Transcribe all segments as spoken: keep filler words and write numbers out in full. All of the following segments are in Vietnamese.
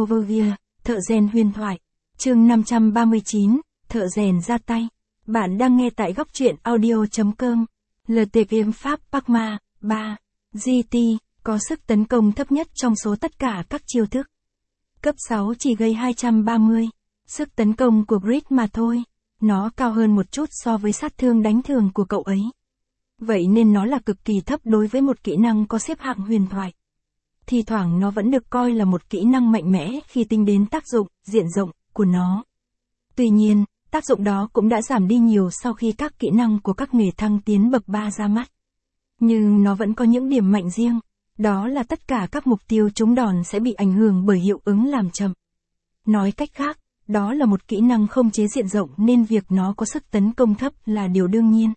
Overview, thợ rèn huyền thoại. Chương năm trăm ba mươi chín, thợ rèn ra tay. Bạn đang nghe tại góc truyện audio chấm com. lờ tê kiếm pháp Parkma, ba. giê tê, có sức tấn công thấp nhất trong số tất cả các chiêu thức. Cấp sáu chỉ gây hai trăm ba mươi. Sức tấn công của Grid mà thôi. Nó cao hơn một chút so với sát thương đánh thường của cậu ấy. Vậy nên nó là cực kỳ thấp đối với một kỹ năng có xếp hạng huyền thoại. Thì thoảng nó vẫn được coi là một kỹ năng mạnh mẽ khi tính đến tác dụng, diện rộng, của nó. Tuy nhiên, tác dụng đó cũng đã giảm đi nhiều sau khi các kỹ năng của các nghề thăng tiến bậc ba ra mắt. Nhưng nó vẫn có những điểm mạnh riêng, đó là tất cả các mục tiêu trúng đòn sẽ bị ảnh hưởng bởi hiệu ứng làm chậm. Nói cách khác, đó là một kỹ năng không chế diện rộng nên việc nó có sức tấn công thấp là điều đương nhiên.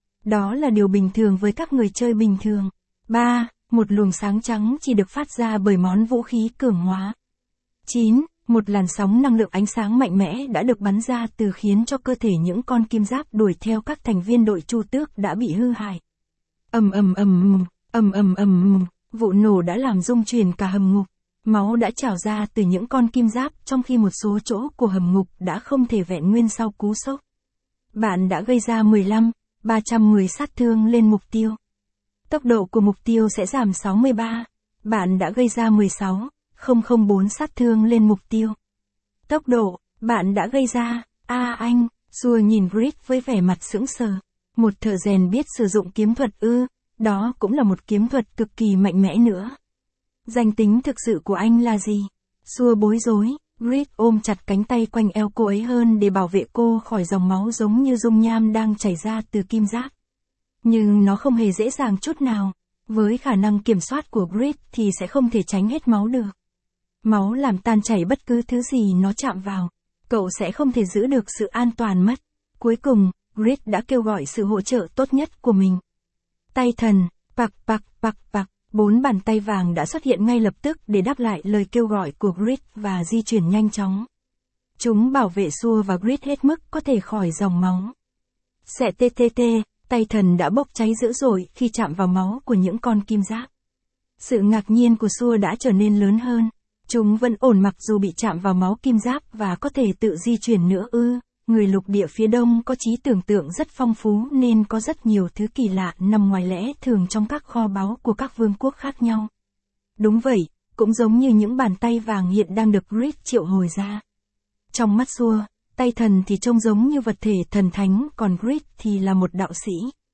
Đó là điều bình thường với các người chơi bình thường. ba. Một luồng sáng trắng chỉ được phát ra bởi món vũ khí cường hóa. chín. Một làn sóng năng lượng ánh sáng mạnh mẽ đã được bắn ra từ khiến cho cơ thể những con kim giáp đuổi theo các thành viên đội Chu Tước đã bị hư hại. Ầm ầm ầm ầm ầm ầm, vụ nổ đã làm rung chuyển cả hầm ngục. Máu đã trào ra từ những con kim giáp trong khi một số chỗ của hầm ngục đã không thể vẹn nguyên sau cú sốc. Bạn đã gây ra mười lăm, ba trăm mười sát thương lên mục tiêu. Tốc độ của mục tiêu sẽ giảm sáu mươi ba. Bạn đã gây ra mười sáu, không không bốn sát thương lên mục tiêu. Tốc độ, bạn đã gây ra, a à, anh, Xua nhìn Grid với vẻ mặt sững sờ. Một thợ rèn biết sử dụng kiếm thuật ư, đó cũng là một kiếm thuật cực kỳ mạnh mẽ nữa. Danh tính thực sự của anh là gì? Xua bối rối, Grid ôm chặt cánh tay quanh eo cô ấy hơn để bảo vệ cô khỏi dòng máu giống như dung nham đang chảy ra từ kim giáp. Nhưng nó không hề dễ dàng chút nào. Với khả năng kiểm soát của Grid thì sẽ không thể tránh hết máu được. Máu làm tan chảy bất cứ thứ gì nó chạm vào. Cậu sẽ không thể giữ được sự an toàn mất. Cuối cùng, Grid đã kêu gọi sự hỗ trợ tốt nhất của mình. Tay thần, pạc pạc pạc pạc. Bốn bàn tay vàng đã xuất hiện ngay lập tức để đáp lại lời kêu gọi của Grid và di chuyển nhanh chóng. Chúng bảo vệ Xua và Grid hết mức có thể khỏi dòng máu. Xẹ tê tê tê, tay thần đã bốc cháy dữ dội khi chạm vào máu của những con kim giáp. Sự ngạc nhiên của Xua đã trở nên lớn hơn. Chúng vẫn ổn mặc dù bị chạm vào máu kim giáp và có thể tự di chuyển nữa ư. Người lục địa phía đông có trí tưởng tượng rất phong phú nên có rất nhiều thứ kỳ lạ nằm ngoài lẽ thường trong các kho báu của các vương quốc khác nhau. Đúng vậy, cũng giống như những bàn tay vàng hiện đang được Grid triệu hồi ra. Trong mắt Xua, tay thần thì trông giống như vật thể thần thánh, còn Grid thì là một đạo sĩ.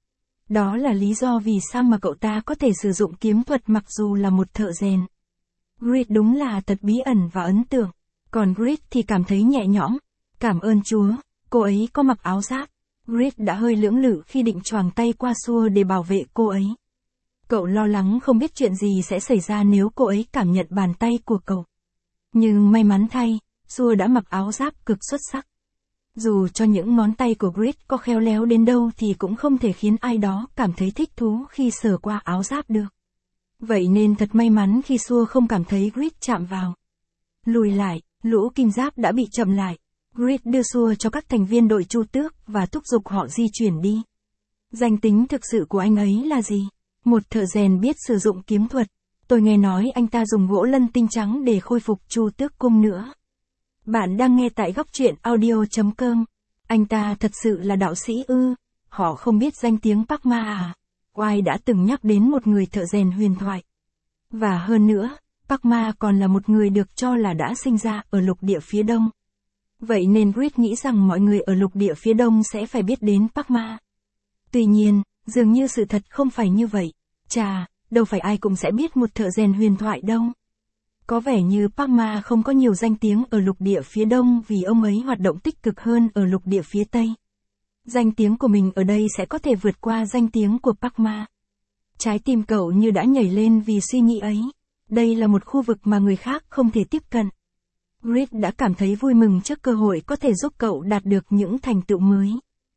Đó là lý do vì sao mà cậu ta có thể sử dụng kiếm thuật mặc dù là một thợ rèn. Grid đúng là thật bí ẩn và ấn tượng, còn Grid thì cảm thấy nhẹ nhõm. Cảm ơn Chúa, cô ấy có mặc áo giáp. Grid đã hơi lưỡng lự khi định choàng tay qua Xua để bảo vệ cô ấy. Cậu lo lắng không biết chuyện gì sẽ xảy ra nếu cô ấy cảm nhận bàn tay của cậu. Nhưng may mắn thay, Xua đã mặc áo giáp cực xuất sắc. Dù cho những ngón tay của Grid có khéo léo đến đâu thì cũng không thể khiến ai đó cảm thấy thích thú khi sờ qua áo giáp được. Vậy nên thật may mắn khi Xua không cảm thấy Grid chạm vào. Lùi lại, lũ kim giáp đã bị chậm lại. Grid đưa Xua cho các thành viên đội Chu Tước và thúc giục họ di chuyển đi. Danh tính thực sự của anh ấy là gì? Một thợ rèn biết sử dụng kiếm thuật. Tôi nghe nói anh ta dùng gỗ lân tinh trắng để khôi phục Chu Tước cung nữa. Bạn đang nghe tại góc truyện audio chấm com. Anh ta thật sự là đạo sĩ ư? Họ không biết danh tiếng Parkma à? Oai đã từng nhắc đến một người thợ rèn huyền thoại. Và hơn nữa, Parkma còn là một người được cho là đã sinh ra ở lục địa phía đông. Vậy nên Grid nghĩ rằng mọi người ở lục địa phía đông sẽ phải biết đến Parkma. Tuy nhiên, dường như sự thật không phải như vậy. Chà, đâu phải ai cũng sẽ biết một thợ rèn huyền thoại đâu. Có vẻ như Parkma không có nhiều danh tiếng ở lục địa phía đông vì ông ấy hoạt động tích cực hơn ở lục địa phía tây. Danh tiếng của mình ở đây sẽ có thể vượt qua danh tiếng của Parkma. Trái tim cậu như đã nhảy lên vì suy nghĩ ấy. Đây là một khu vực mà người khác không thể tiếp cận. Grid đã cảm thấy vui mừng trước cơ hội có thể giúp cậu đạt được những thành tựu mới.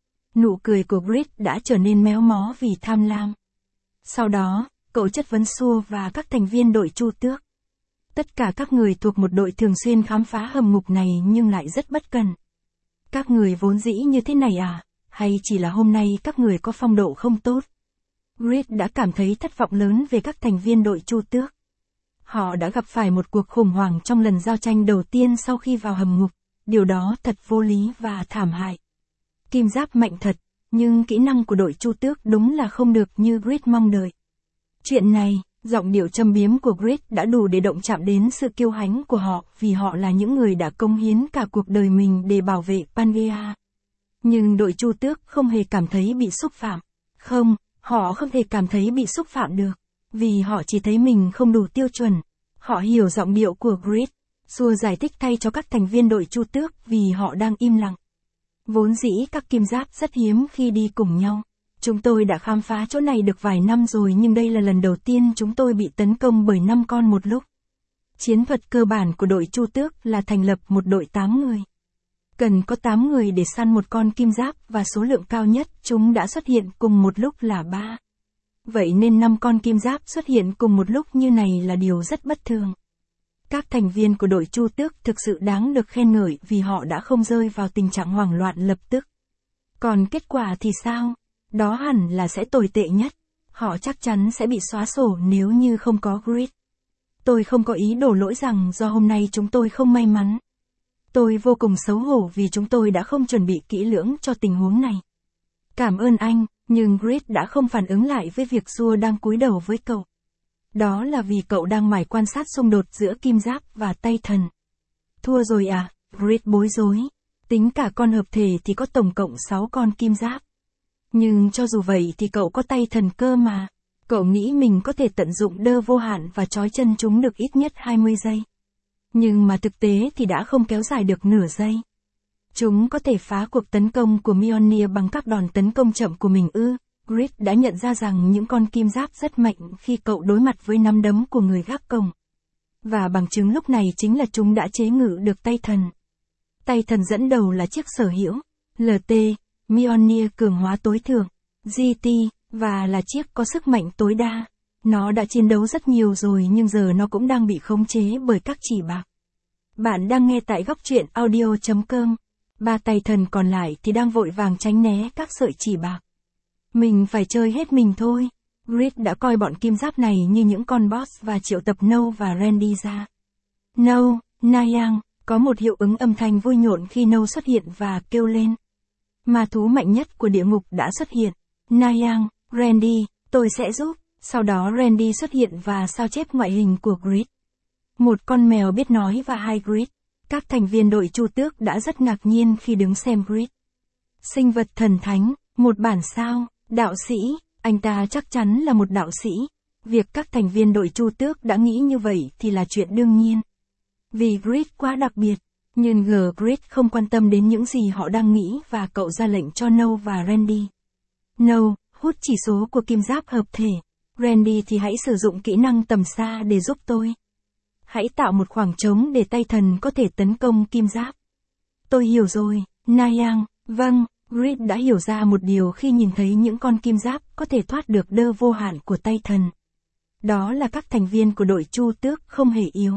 Nụ cười của Grid đã trở nên méo mó vì tham lam. Sau đó, cậu chất vấn Xua và các thành viên đội Chu Tước. Tất cả các người thuộc một đội thường xuyên khám phá hầm ngục này nhưng lại rất bất cần. Các người vốn dĩ như thế này à? Hay chỉ là hôm nay các người có phong độ không tốt? Grid đã cảm thấy thất vọng lớn về các thành viên đội Chu Tước. Họ đã gặp phải một cuộc khủng hoảng trong lần giao tranh đầu tiên sau khi vào hầm ngục, điều đó thật vô lý và thảm hại. Kim Giáp mạnh thật, nhưng kỹ năng của đội Chu Tước đúng là không được như Grid mong đợi. Chuyện này, giọng điệu châm biếm của Grid đã đủ để động chạm đến sự kiêu hãnh của họ vì họ là những người đã cống hiến cả cuộc đời mình để bảo vệ Pangea. Nhưng đội Chu Tước không hề cảm thấy bị xúc phạm. Không, họ không thể cảm thấy bị xúc phạm được, vì họ chỉ thấy mình không đủ tiêu chuẩn. Họ hiểu giọng điệu của Grid, xua giải thích thay cho các thành viên đội Chu Tước vì họ đang im lặng. Vốn dĩ các kim giáp rất hiếm khi đi cùng nhau. Chúng tôi đã khám phá chỗ này được vài năm rồi nhưng đây là lần đầu tiên chúng tôi bị tấn công bởi năm con một lúc. Chiến thuật cơ bản của đội Chu Tước là thành lập một đội tám người. Cần có tám người để săn một con kim giáp và số lượng cao nhất chúng đã xuất hiện cùng một lúc là ba. Vậy nên năm con kim giáp xuất hiện cùng một lúc như này là điều rất bất thường. Các thành viên của đội Chu Tước thực sự đáng được khen ngợi vì họ đã không rơi vào tình trạng hoảng loạn lập tức. Còn kết quả thì sao? Đó hẳn là sẽ tồi tệ nhất. Họ chắc chắn sẽ bị xóa sổ nếu như không có Grid. Tôi không có ý đổ lỗi rằng do hôm nay chúng tôi không may mắn. Tôi vô cùng xấu hổ vì chúng tôi đã không chuẩn bị kỹ lưỡng cho tình huống này. Cảm ơn anh, nhưng Grid đã không phản ứng lại với việc Xua đang cúi đầu với cậu. Đó là vì cậu đang mải quan sát xung đột giữa kim giáp và tay thần. Thua rồi à? Grid bối rối. Tính cả con hợp thể thì có tổng cộng sáu con kim giáp. Nhưng cho dù vậy thì cậu có tay thần cơ mà. Cậu nghĩ mình có thể tận dụng đơ vô hạn và trói chân chúng được ít nhất hai mươi giây. Nhưng mà thực tế thì đã không kéo dài được nửa giây. Chúng có thể phá cuộc tấn công của Mjolnir bằng các đòn tấn công chậm của mình ư. Grid đã nhận ra rằng những con kim giáp rất mạnh khi cậu đối mặt với nắm đấm của người gác cổng. Và bằng chứng lúc này chính là chúng đã chế ngự được tay thần. Tay thần dẫn đầu là chiếc sở hữu, lờ tê, Mjolnir cường hóa tối thượng, giê tê, và là chiếc có sức mạnh tối đa. Nó đã chiến đấu rất nhiều rồi nhưng giờ nó cũng đang bị khống chế bởi các chỉ bạc. Bạn đang nghe tại góc truyện audio chấm com. Ba tay thần còn lại thì đang vội vàng tránh né các sợi chỉ bạc. Mình phải chơi hết mình thôi. Grid đã coi bọn kim giáp này như những con boss và triệu tập Nâu và Randy ra. Nâu, Nayang, có một hiệu ứng âm thanh vui nhộn khi Nâu xuất hiện và kêu lên. Ma thú mạnh nhất của địa ngục đã xuất hiện. Nayang, Randy, tôi sẽ giúp. Sau đó Randy xuất hiện và sao chép ngoại hình của Grid. Một con mèo biết nói và hai Grid. Các thành viên đội Chu Tước đã rất ngạc nhiên khi đứng xem Grid. Sinh vật thần thánh, một bản sao, đạo sĩ, anh ta chắc chắn là một đạo sĩ. Việc các thành viên đội Chu Tước đã nghĩ như vậy thì là chuyện đương nhiên. Vì Grid quá đặc biệt, nhưng G Grid không quan tâm đến những gì họ đang nghĩ và cậu ra lệnh cho Nâu và Randy. Nâu, hút chỉ số của kim giáp hợp thể. Randy thì hãy sử dụng kỹ năng tầm xa để giúp tôi. Hãy tạo một khoảng trống để tay thần có thể tấn công kim giáp. Tôi hiểu rồi, Nayang, vâng, Grid đã hiểu ra một điều khi nhìn thấy những con kim giáp có thể thoát được đơ vô hạn của tay thần. Đó là các thành viên của đội Chu Tước không hề yếu.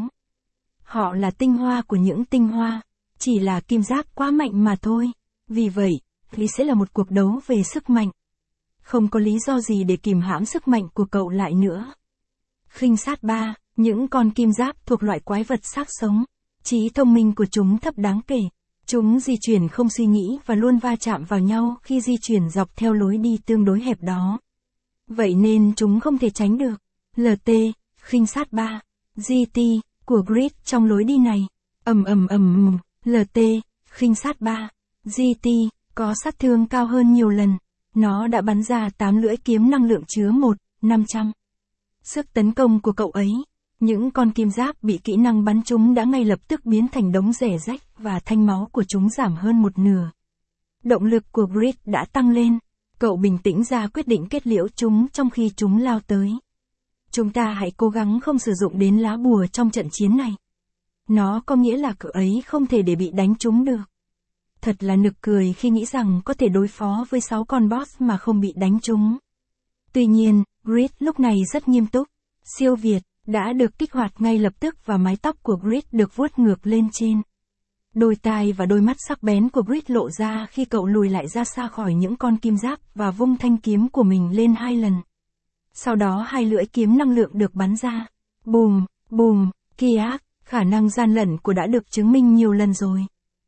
Họ là tinh hoa của những tinh hoa, chỉ là kim giáp quá mạnh mà thôi. Vì vậy, lý sẽ là một cuộc đấu về sức mạnh. Không có lý do gì để kìm hãm sức mạnh của cậu lại nữa. Khinh sát ba, những con kim giáp thuộc loại quái vật xác sống. Trí thông minh của chúng thấp đáng kể. Chúng di chuyển không suy nghĩ và luôn va chạm vào nhau khi di chuyển dọc theo lối đi tương đối hẹp đó. Vậy nên chúng không thể tránh được. lờ tê, khinh sát ba, giê tê, của Grid trong lối đi này. ầm ầm ầm, lờ tê, khinh sát ba, giê tê, có sát thương cao hơn nhiều lần. Nó đã bắn ra tám lưỡi kiếm năng lượng chứa một, năm trăm. Sức tấn công của cậu ấy. Những con kim giáp bị kỹ năng bắn chúng đã ngay lập tức biến thành đống rẻ rách và thanh máu của chúng giảm hơn một nửa. Động lực của Grid đã tăng lên. Cậu bình tĩnh ra quyết định kết liễu chúng trong khi chúng lao tới. Chúng ta hãy cố gắng không sử dụng đến lá bùa trong trận chiến này. Nó có nghĩa là cậu ấy không thể để bị đánh trúng được. Thật là nực cười khi nghĩ rằng có thể đối phó với sáu con boss mà không bị đánh trúng. Tuy nhiên, Grid lúc này rất nghiêm túc. Siêu Việt đã được kích hoạt ngay lập tức và mái tóc của Grid được vuốt ngược lên trên. Đôi tai và đôi mắt sắc bén của Grid lộ ra khi cậu lùi lại ra xa khỏi những con kim giáp và vung thanh kiếm của mình lên hai lần. Sau đó hai lưỡi kiếm năng lượng được bắn ra. Bùm, Bùm, Kiak, khả năng gian lận của đã được chứng minh nhiều lần rồi.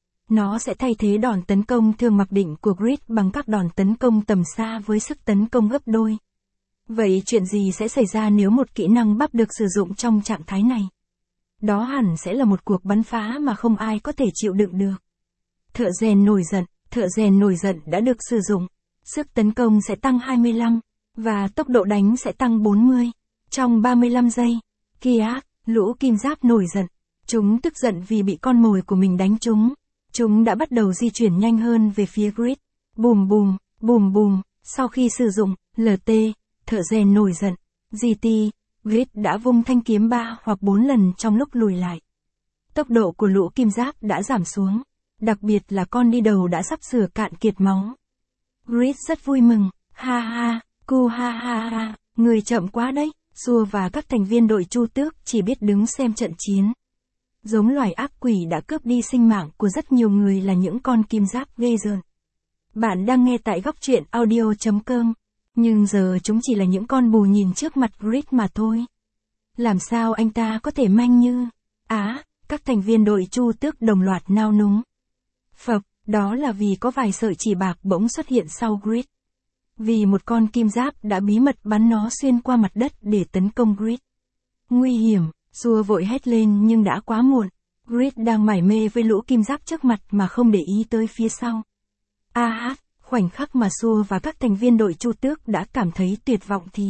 Nó sẽ thay thế đòn tấn công thường mặc định của Grid bằng các đòn tấn công tầm xa với sức tấn công gấp đôi. Vậy chuyện gì sẽ xảy ra nếu một kỹ năng bắp được sử dụng trong trạng thái này? Đó hẳn sẽ là một cuộc bắn phá mà không ai có thể chịu đựng được. Thợ rèn nổi giận, thợ rèn nổi giận đã được sử dụng. Sức tấn công sẽ tăng hai mươi lăm, và tốc độ đánh sẽ tăng bốn mươi. Trong ba mươi lăm giây, Kiak, lũ kim giáp nổi giận. Chúng tức giận vì bị con mồi của mình đánh trúng. Chúng đã bắt đầu di chuyển nhanh hơn về phía Grid. Bùm bùm, bùm bùm, sau khi sử dụng, lờ tê, thợ rèn nổi giận, giê tê, Grid đã vung thanh kiếm ba hoặc bốn lần trong lúc lùi lại. Tốc độ của lũ kim giáp đã giảm xuống, đặc biệt là con đi đầu đã sắp sửa cạn kiệt máu. Grid rất vui mừng, ha ha, cu ha ha ha, người chậm quá đấy, Xua và các thành viên đội Chu Tước chỉ biết đứng xem trận chiến. Giống loài ác quỷ đã cướp đi sinh mạng của rất nhiều người là những con kim giáp ghê rợn. Bạn đang nghe tại góc truyện audio chấm com, nhưng giờ chúng chỉ là những con bù nhìn trước mặt Grid mà thôi. Làm sao anh ta có thể manh như... Á, à, các thành viên đội Chu Tước đồng loạt nao núng. Phập, đó là vì có vài sợi chỉ bạc bỗng xuất hiện sau Grid. Vì một con kim giáp đã bí mật bắn nó xuyên qua mặt đất để tấn công Grid. Nguy hiểm, Xua vội hét lên nhưng đã quá muộn. Grid đang mải mê với lũ kim giáp trước mặt mà không để ý tới phía sau. A hát, khoảnh khắc mà Xua và các thành viên đội Chu Tước đã cảm thấy tuyệt vọng thì...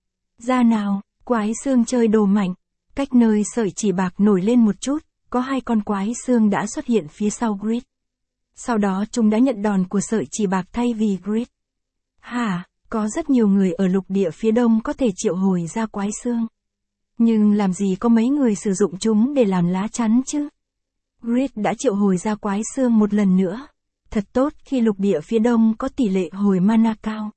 Ra nào, quái xương chơi đồ mạnh. Cách nơi sợi chỉ bạc nổi lên một chút, có hai con quái xương đã xuất hiện phía sau Grid. Sau đó chúng đã nhận đòn của sợi chỉ bạc thay vì Grid. Hả, có rất nhiều người ở lục địa phía đông có thể triệu hồi ra quái xương. Nhưng làm gì có mấy người sử dụng chúng để làm lá chắn chứ? Grid đã triệu hồi ra quái xương một lần nữa. Thật tốt khi lục địa phía đông có tỷ lệ hồi mana cao.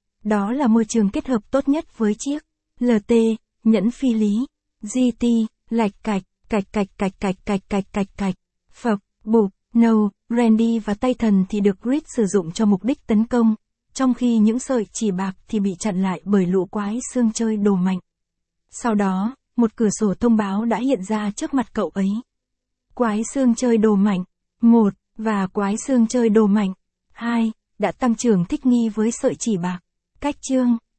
Đó là môi trường kết hợp tốt nhất với chiếc lờ tê, nhẫn phi lý, giê tê, lạch cạch, cạch cạch cạch cạch cạch cạch cạch cạch, phập, bụp, nâu, Randy và tay thần thì được Grid sử dụng cho mục đích tấn công, trong khi những sợi chỉ bạc thì bị chặn lại bởi lũ quái xương chơi đồ mạnh. Sau đó, một cửa sổ thông báo đã hiện ra trước mặt cậu ấy. Quái xương chơi đồ mạnh, một, và quái xương chơi đồ mạnh, hai, đã tăng trưởng thích nghi với sợi chỉ bạc. Cách chương